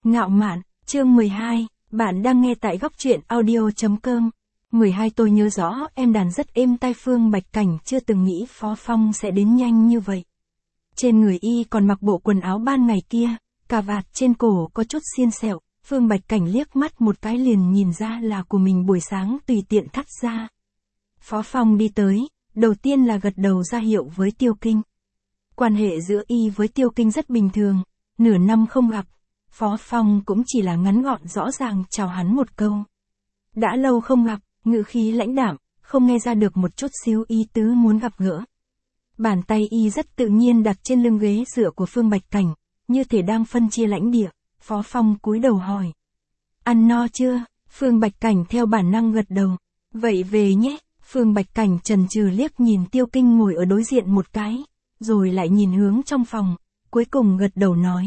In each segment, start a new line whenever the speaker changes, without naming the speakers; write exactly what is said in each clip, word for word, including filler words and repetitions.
Ngạo mạn, chương mười hai, bạn đang nghe tại góc truyện audio chấm com. mười hai Tôi nhớ rõ em đàn rất êm tai. Phương Bạch Cảnh chưa từng nghĩ Phó Phong sẽ đến nhanh như vậy. Trên người y còn mặc bộ quần áo ban ngày kia, cà vạt trên cổ có chút xiên sẹo. Phương Bạch Cảnh liếc mắt một cái liền nhìn ra là của mình buổi sáng tùy tiện thắt ra. Phó Phong đi tới, đầu tiên là gật đầu ra hiệu với Tiêu Kinh. Quan hệ giữa y với Tiêu Kinh rất bình thường, nửa năm không gặp, Phó Phong cũng chỉ là ngắn gọn rõ ràng chào hắn một câu. Đã lâu không gặp, ngữ khí lãnh đạm, không nghe ra được một chút xíu ý tứ muốn gặp gỡ. Bàn tay y rất tự nhiên đặt trên lưng ghế dựa của Phương Bạch Cảnh, như thể đang phân chia lãnh địa. Phó Phong cúi đầu hỏi. Ăn no chưa? Phương Bạch Cảnh theo bản năng gật đầu. Vậy về nhé. Phương Bạch Cảnh chần chừ liếc nhìn Tiêu Kinh ngồi ở đối diện một cái, rồi lại nhìn hướng trong phòng, cuối cùng gật đầu nói.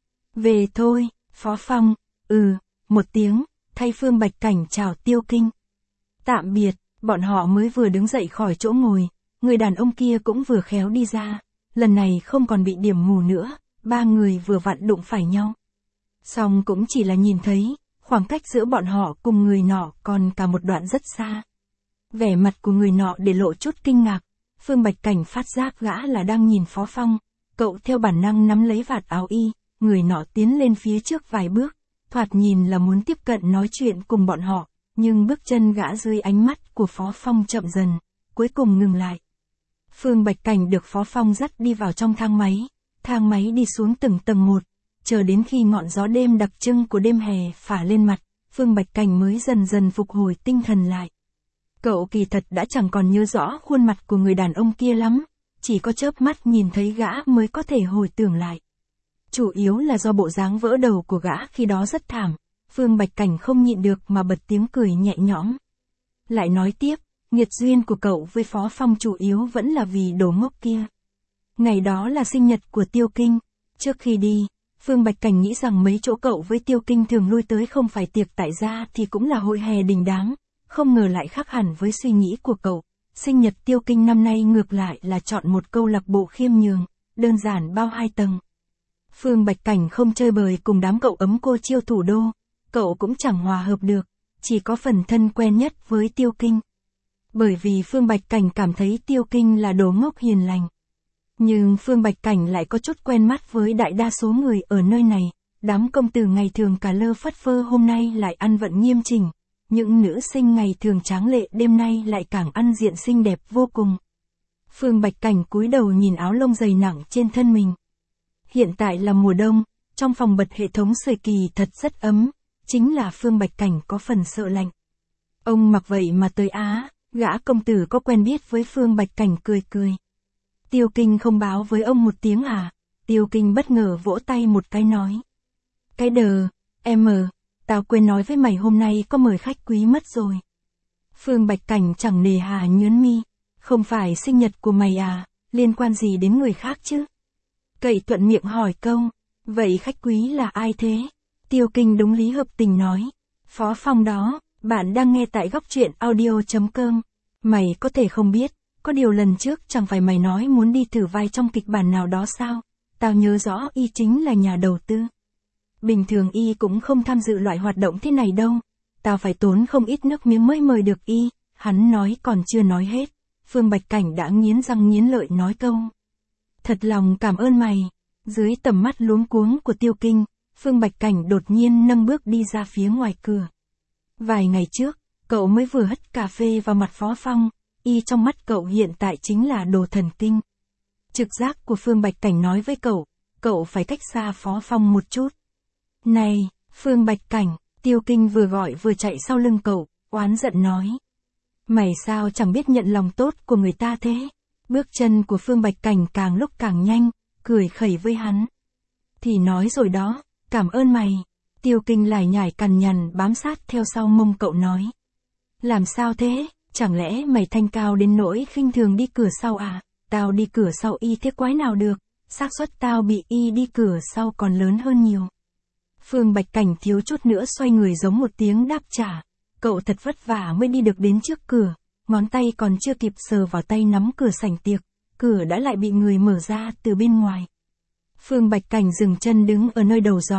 Về thôi, Phó Phong, ừ, một tiếng, thay Phương Bạch Cảnh chào Tiêu Kinh. Tạm biệt, bọn họ mới vừa đứng dậy khỏi chỗ ngồi, người đàn ông kia cũng vừa khéo đi ra, lần này không còn bị điểm mù nữa, ba người vừa vặn đụng phải nhau. Song cũng chỉ là nhìn thấy, khoảng cách giữa bọn họ cùng người nọ còn cả một đoạn rất xa. Vẻ mặt của người nọ để lộ chút kinh ngạc, Phương Bạch Cảnh phát giác gã là đang nhìn Phó Phong, cậu theo bản năng nắm lấy vạt áo y, người nọ tiến lên phía trước vài bước, thoạt nhìn là muốn tiếp cận nói chuyện cùng bọn họ, nhưng bước chân gã dưới ánh mắt của Phó Phong chậm dần, cuối cùng ngừng lại. Phương Bạch Cảnh được Phó Phong dắt đi vào trong thang máy, thang máy đi xuống từng tầng một, chờ đến khi ngọn gió đêm đặc trưng của đêm hè phả lên mặt, Phương Bạch Cảnh mới dần dần phục hồi tinh thần lại. Cậu kỳ thật đã chẳng còn nhớ rõ khuôn mặt của người đàn ông kia lắm, chỉ có chớp mắt nhìn thấy gã mới có thể hồi tưởng lại. Chủ yếu là do bộ dáng vỡ đầu của gã khi đó rất thảm, Phương Bạch Cảnh không nhịn được mà bật tiếng cười nhẹ nhõm. Lại nói tiếp, nghiệt duyên của cậu với Phó Phong chủ yếu vẫn là vì đồ ngốc kia. Ngày đó là sinh nhật của Tiêu Kinh, trước khi đi, Phương Bạch Cảnh nghĩ rằng mấy chỗ cậu với Tiêu Kinh thường lui tới không phải tiệc tại gia thì cũng là hội hè đình đám. Không ngờ lại khác hẳn với suy nghĩ của cậu, sinh nhật Tiêu Kinh năm nay ngược lại là chọn một câu lạc bộ khiêm nhường, đơn giản bao hai tầng. Phương Bạch Cảnh không chơi bời cùng đám cậu ấm cô chiêu thủ đô, cậu cũng chẳng hòa hợp được, chỉ có phần thân quen nhất với Tiêu Kinh. Bởi vì Phương Bạch Cảnh cảm thấy Tiêu Kinh là đồ ngốc hiền lành. Nhưng Phương Bạch Cảnh lại có chút quen mắt với đại đa số người ở nơi này, đám công tử ngày thường cả lơ phất phơ hôm nay lại ăn vận nghiêm chỉnh. Những nữ sinh ngày thường tráng lệ đêm nay lại càng ăn diện xinh đẹp vô cùng. Phương Bạch Cảnh cúi đầu nhìn áo lông dày nặng trên thân mình. Hiện tại là mùa đông, trong phòng bật hệ thống sưởi kỳ thật rất ấm, chính là Phương Bạch Cảnh có phần sợ lạnh. Ông mặc vậy mà tới Á, gã công tử có quen biết với Phương Bạch Cảnh cười cười. Tiêu Kinh không báo với ông một tiếng à? Tiêu Kinh bất ngờ vỗ tay một cái nói. Cái đờ, em mờ. Tao quên nói với mày hôm nay có mời khách quý mất rồi. Phương Bạch Cảnh chẳng nề hà nhớn mi. Không phải sinh nhật của mày à, liên quan gì đến người khác chứ? Cậy thuận miệng hỏi câu. Vậy khách quý là ai thế? Tiêu Kinh đúng lý hợp tình nói. Phó Phong đó, bạn đang nghe tại góc truyện audio chấm com. Mày có thể không biết, có điều lần trước chẳng phải mày nói muốn đi thử vai trong kịch bản nào đó sao? Tao nhớ rõ y chính là nhà đầu tư. Bình thường y cũng không tham dự loại hoạt động thế này đâu. Tao phải tốn không ít nước miếng mới mời được y. Hắn nói còn chưa nói hết. Phương Bạch Cảnh đã nghiến răng nghiến lợi nói câu. Thật lòng cảm ơn mày. Dưới tầm mắt luống cuống của Tiêu Kinh, Phương Bạch Cảnh đột nhiên nâng bước đi ra phía ngoài cửa. Vài ngày trước, cậu mới vừa hất cà phê vào mặt Phó Phong. Y trong mắt cậu hiện tại chính là đồ thần kinh. Trực giác của Phương Bạch Cảnh nói với cậu, cậu phải cách xa Phó Phong một chút. Này, Phương Bạch Cảnh, Tiêu Kinh vừa gọi vừa chạy sau lưng cậu, oán giận nói. Mày sao chẳng biết nhận lòng tốt của người ta thế? Bước chân của Phương Bạch Cảnh càng lúc càng nhanh, cười khẩy với hắn. Thì nói rồi đó, cảm ơn mày. Tiêu Kinh lải nhải cằn nhằn bám sát theo sau mông cậu nói. Làm sao thế, chẳng lẽ mày thanh cao đến nỗi khinh thường đi cửa sau à? Tao đi cửa sau y thế quái nào được, xác suất tao bị y đi cửa sau còn lớn hơn nhiều. Phương Bạch Cảnh thiếu chút nữa xoay người giống một tiếng đáp trả. Cậu thật vất vả mới đi được đến trước cửa, ngón tay còn chưa kịp sờ vào tay nắm cửa sảnh tiệc, cửa đã lại bị người mở ra từ bên ngoài. Phương Bạch Cảnh dừng chân đứng ở nơi đầu gió,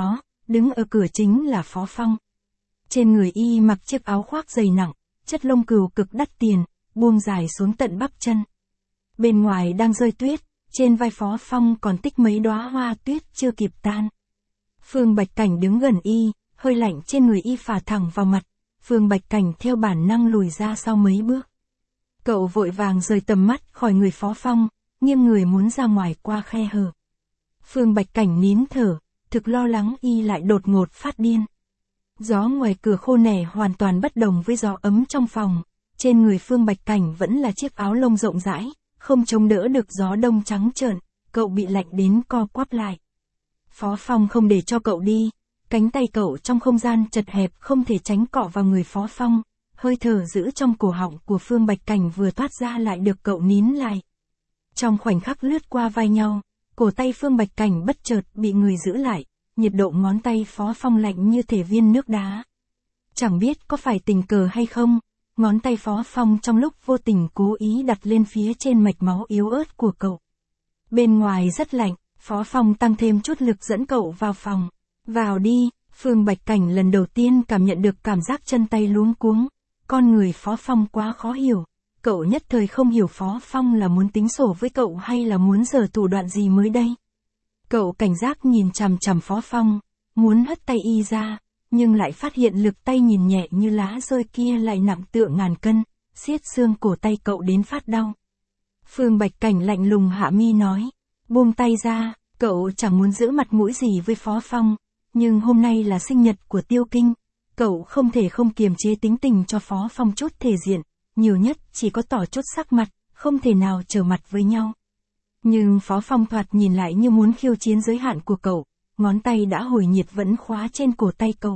đứng ở cửa chính là Phó Phong. Trên người y mặc chiếc áo khoác dày nặng, chất lông cừu cực đắt tiền, buông dài xuống tận bắp chân. Bên ngoài đang rơi tuyết, trên vai Phó Phong còn tích mấy đóa hoa tuyết chưa kịp tan. Phương Bạch Cảnh đứng gần y, hơi lạnh trên người y phả thẳng vào mặt, Phương Bạch Cảnh theo bản năng lùi ra sau mấy bước. Cậu vội vàng rời tầm mắt khỏi người Phó Phong, nghiêng người muốn ra ngoài qua khe hở. Phương Bạch Cảnh nín thở, thực lo lắng y lại đột ngột phát điên. Gió ngoài cửa khô nẻ hoàn toàn bất đồng với gió ấm trong phòng, trên người Phương Bạch Cảnh vẫn là chiếc áo lông rộng rãi, không chống đỡ được gió đông trắng trợn, cậu bị lạnh đến co quắp lại. Phó Phong không để cho cậu đi, cánh tay cậu trong không gian chật hẹp không thể tránh cọ vào người Phó Phong, hơi thở giữ trong cổ họng của Phương Bạch Cảnh vừa thoát ra lại được cậu nín lại. Trong khoảnh khắc lướt qua vai nhau, cổ tay Phương Bạch Cảnh bất chợt bị người giữ lại, nhiệt độ ngón tay Phó Phong lạnh như thể viên nước đá. Chẳng biết có phải tình cờ hay không, ngón tay Phó Phong trong lúc vô tình cố ý đặt lên phía trên mạch máu yếu ớt của cậu. Bên ngoài rất lạnh, Phó Phong tăng thêm chút lực dẫn cậu vào phòng. Vào đi, Phương Bạch Cảnh lần đầu tiên cảm nhận được cảm giác chân tay luống cuống. Con người Phó Phong quá khó hiểu. Cậu nhất thời không hiểu Phó Phong là muốn tính sổ với cậu hay là muốn giở thủ đoạn gì mới đây. Cậu cảnh giác nhìn chằm chằm Phó Phong, muốn hất tay y ra, nhưng lại phát hiện lực tay nhìn nhẹ như lá rơi kia lại nặng tựa ngàn cân, siết xương cổ tay cậu đến phát đau. Phương Bạch Cảnh lạnh lùng hạ mi nói, buông tay ra, cậu chẳng muốn giữ mặt mũi gì với Phó Phong, nhưng hôm nay là sinh nhật của Tiêu Kinh, cậu không thể không kiềm chế tính tình cho Phó Phong chút thể diện, nhiều nhất chỉ có tỏ chút sắc mặt, không thể nào trở mặt với nhau. Nhưng Phó Phong thoạt nhìn lại như muốn khiêu chiến giới hạn của cậu, ngón tay đã hồi nhiệt vẫn khóa trên cổ tay cậu.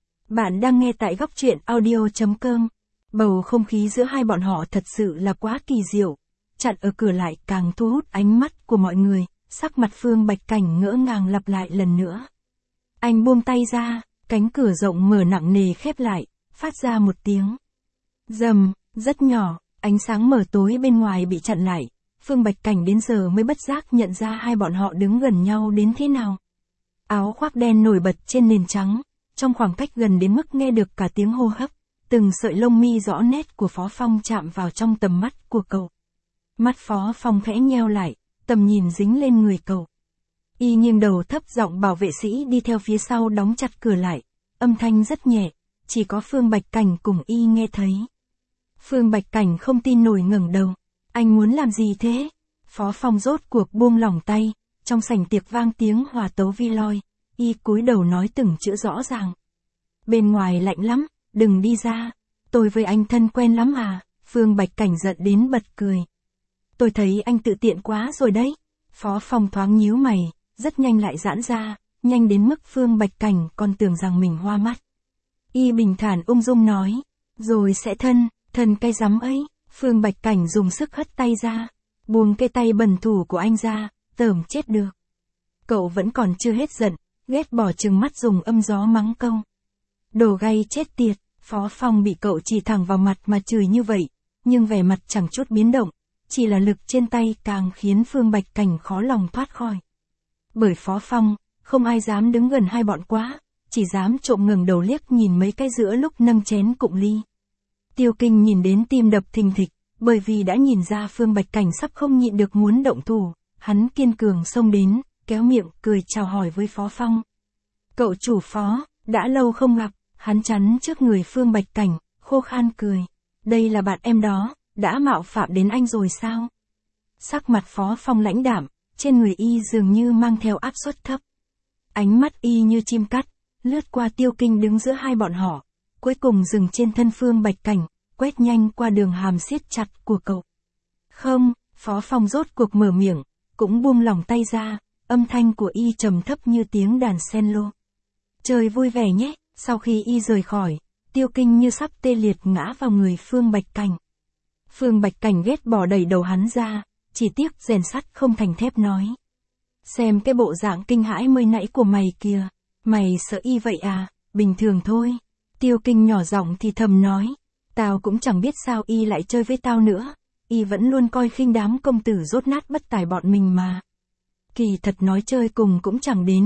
Bạn đang nghe tại góc truyện audio chấm com. Bầu không khí giữa hai bọn họ thật sự là quá kỳ diệu. Chặn ở cửa lại càng thu hút ánh mắt của mọi người, sắc mặt Phương Bạch Cảnh ngỡ ngàng lặp lại lần nữa. Anh buông tay ra, cánh cửa rộng mở nặng nề khép lại, phát ra một tiếng rầm, rất nhỏ, ánh sáng mờ tối bên ngoài bị chặn lại. Phương Bạch Cảnh đến giờ mới bất giác nhận ra hai bọn họ đứng gần nhau đến thế nào. Áo khoác đen nổi bật trên nền trắng, trong khoảng cách gần đến mức nghe được cả tiếng hô hấp, từng sợi lông mi rõ nét của Phó Phong chạm vào trong tầm mắt của cậu. Mắt Phó Phong khẽ nheo lại, tầm nhìn dính lên người cậu. Y nghiêng đầu thấp giọng bảo vệ sĩ đi theo phía sau đóng chặt cửa lại, âm thanh rất nhẹ, chỉ có Phương Bạch Cảnh cùng Y nghe thấy. Phương Bạch Cảnh không tin nổi ngẩng đầu, anh muốn làm gì thế? Phó Phong rốt cuộc buông lỏng tay, trong sảnh tiệc vang tiếng hòa tấu vi loi, Y cúi đầu nói từng chữ rõ ràng. Bên ngoài lạnh lắm, đừng đi ra, tôi với anh thân quen lắm à? Phương Bạch Cảnh giận đến bật cười. Tôi thấy anh tự tiện quá rồi đấy. Phó Phong thoáng nhíu mày, rất nhanh lại giãn ra, nhanh đến mức Phương Bạch Cảnh còn tưởng rằng mình hoa mắt. Y bình thản ung dung nói, rồi sẽ thân, thân cái rắm ấy. Phương Bạch Cảnh dùng sức hất tay ra, buông cái tay bẩn thỉu của anh ra, tởm chết được. Cậu vẫn còn chưa hết giận, ghét bỏ trừng mắt dùng âm gió mắng câu. Đồ gay chết tiệt. Phó Phong bị cậu chỉ thẳng vào mặt mà chửi như vậy, nhưng vẻ mặt chẳng chút biến động, chỉ là lực trên tay càng khiến Phương Bạch Cảnh khó lòng thoát khỏi. Bởi Phó Phong, không ai dám đứng gần hai bọn quá, chỉ dám trộm ngẩng đầu liếc nhìn mấy cái giữa lúc nâng chén cụng ly. Tiêu Kinh nhìn đến tim đập thình thịch, bởi vì đã nhìn ra Phương Bạch Cảnh sắp không nhịn được muốn động thủ, hắn kiên cường xông đến, kéo miệng cười chào hỏi với Phó Phong. Cậu chủ Phó, đã lâu không gặp. Hắn chắn trước người Phương Bạch Cảnh, khô khan cười. Đây là bạn em đó, đã mạo phạm đến anh rồi sao? Sắc mặt Phó Phong lãnh đạm, trên người y dường như mang theo áp suất thấp. Ánh mắt y như chim cắt, lướt qua Tiêu Kinh đứng giữa hai bọn họ, cuối cùng dừng trên thân Phương Bạch Cảnh, quét nhanh qua đường hàm siết chặt của cậu. Không, Phó Phong rốt cuộc mở miệng, cũng buông lỏng tay ra, âm thanh của y trầm thấp như tiếng đàn cello. Chơi vui vẻ nhé. Sau khi y rời khỏi, Tiêu Kinh như sắp tê liệt ngã vào người Phương Bạch Cảnh. Phương Bạch Cảnh ghét bỏ đẩy đầu hắn ra, chỉ tiếc rèn sắt không thành thép nói. Xem cái bộ dạng kinh hãi mới nãy của mày kìa, mày sợ y vậy à, bình thường thôi. Tiêu Kinh nhỏ giọng thì thầm nói, tao cũng chẳng biết sao y lại chơi với tao nữa, y vẫn luôn coi khinh đám công tử rốt nát bất tài bọn mình mà. Kỳ thật nói chơi cùng cũng chẳng đến,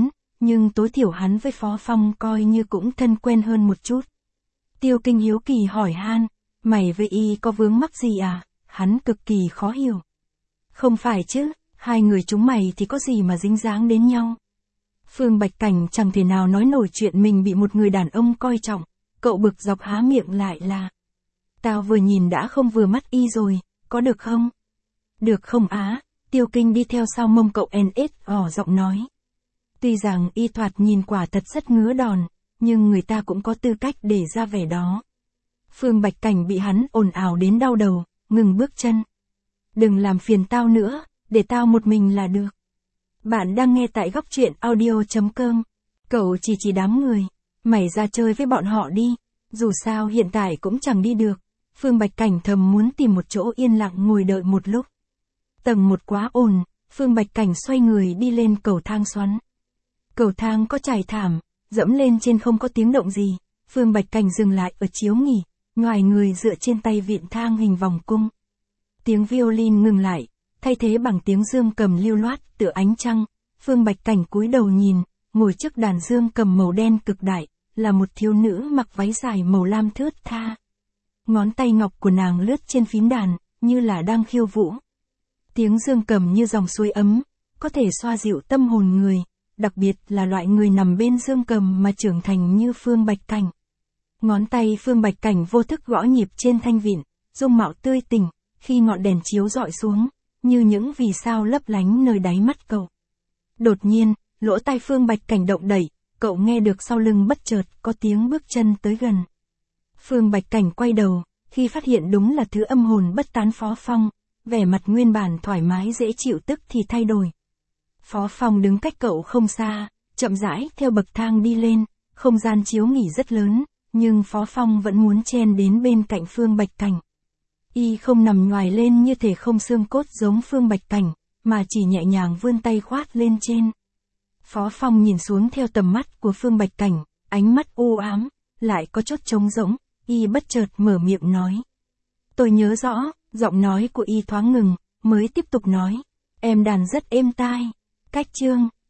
nhưng tối thiểu hắn với Phó Phong coi như cũng thân quen hơn một chút. Tiêu Kinh hiếu kỳ hỏi han, mày với y có vướng mắc gì à? Hắn cực kỳ khó hiểu. Không phải chứ, hai người chúng mày thì có gì mà dính dáng đến nhau. Phương Bạch Cảnh chẳng thể nào nói nổi chuyện mình bị một người đàn ông coi trọng, cậu bực dọc há miệng lại là. Tao vừa nhìn đã không vừa mắt y rồi, có được không? Được không á? Tiêu Kinh đi theo sau mông cậu en ét ỏ giọng nói. Tuy rằng y thoạt nhìn quả thật rất ngứa đòn, nhưng người ta cũng có tư cách để ra vẻ đó. Phương Bạch Cảnh bị hắn ồn ào đến đau đầu, ngừng bước chân. Đừng làm phiền tao nữa, để tao một mình là được. Bạn đang nghe tại góc truyện audio.com. Cậu chỉ chỉ đám người. Mày ra chơi với bọn họ đi, dù sao hiện tại cũng chẳng đi được. Phương Bạch Cảnh thầm muốn tìm một chỗ yên lặng ngồi đợi một lúc. Tầng một quá ồn, Phương Bạch Cảnh xoay người đi lên cầu thang xoắn. Cầu thang có trải thảm, dẫm lên trên không có tiếng động gì. Phương Bạch Cảnh dừng lại ở chiếu nghỉ, ngoài người dựa trên tay vịn thang hình vòng cung. Tiếng violin ngừng lại, thay thế bằng tiếng dương cầm lưu loát tựa ánh trăng. Phương Bạch Cảnh cúi đầu nhìn, ngồi trước đàn dương cầm màu đen cực đại, là một thiếu nữ mặc váy dài màu lam thướt tha. Ngón tay ngọc của nàng lướt trên phím đàn, như là đang khiêu vũ. Tiếng dương cầm như dòng suối ấm, có thể xoa dịu tâm hồn người, đặc biệt là loại người nằm bên dương cầm mà trưởng thành như Phương Bạch Cảnh. Ngón tay Phương Bạch Cảnh vô thức gõ nhịp trên thanh vịn, dung mạo tươi tỉnh, khi ngọn đèn chiếu rọi xuống, như những vì sao lấp lánh nơi đáy mắt cậu. Đột nhiên, lỗ tai Phương Bạch Cảnh động đẩy, cậu nghe được sau lưng bất chợt có tiếng bước chân tới gần. Phương Bạch Cảnh quay đầu, khi phát hiện đúng là thứ âm hồn bất tán Phó Phong, vẻ mặt nguyên bản thoải mái dễ chịu tức thì thay đổi. Phó Phong đứng cách cậu không xa, chậm rãi theo bậc thang đi lên, không gian chiếu nghỉ rất lớn, nhưng Phó Phong vẫn muốn chen đến bên cạnh Phương Bạch Cảnh. Y không nằm nhoài lên như thể không xương cốt giống Phương Bạch Cảnh, mà chỉ nhẹ nhàng vươn tay khoát lên trên. Phó Phong nhìn xuống theo tầm mắt của Phương Bạch Cảnh, ánh mắt u ám, lại có chút trống rỗng, y bất chợt mở miệng nói. Tôi nhớ rõ, giọng nói của y thoáng ngừng, mới tiếp tục nói. Em đàn rất êm tai. Cách chương.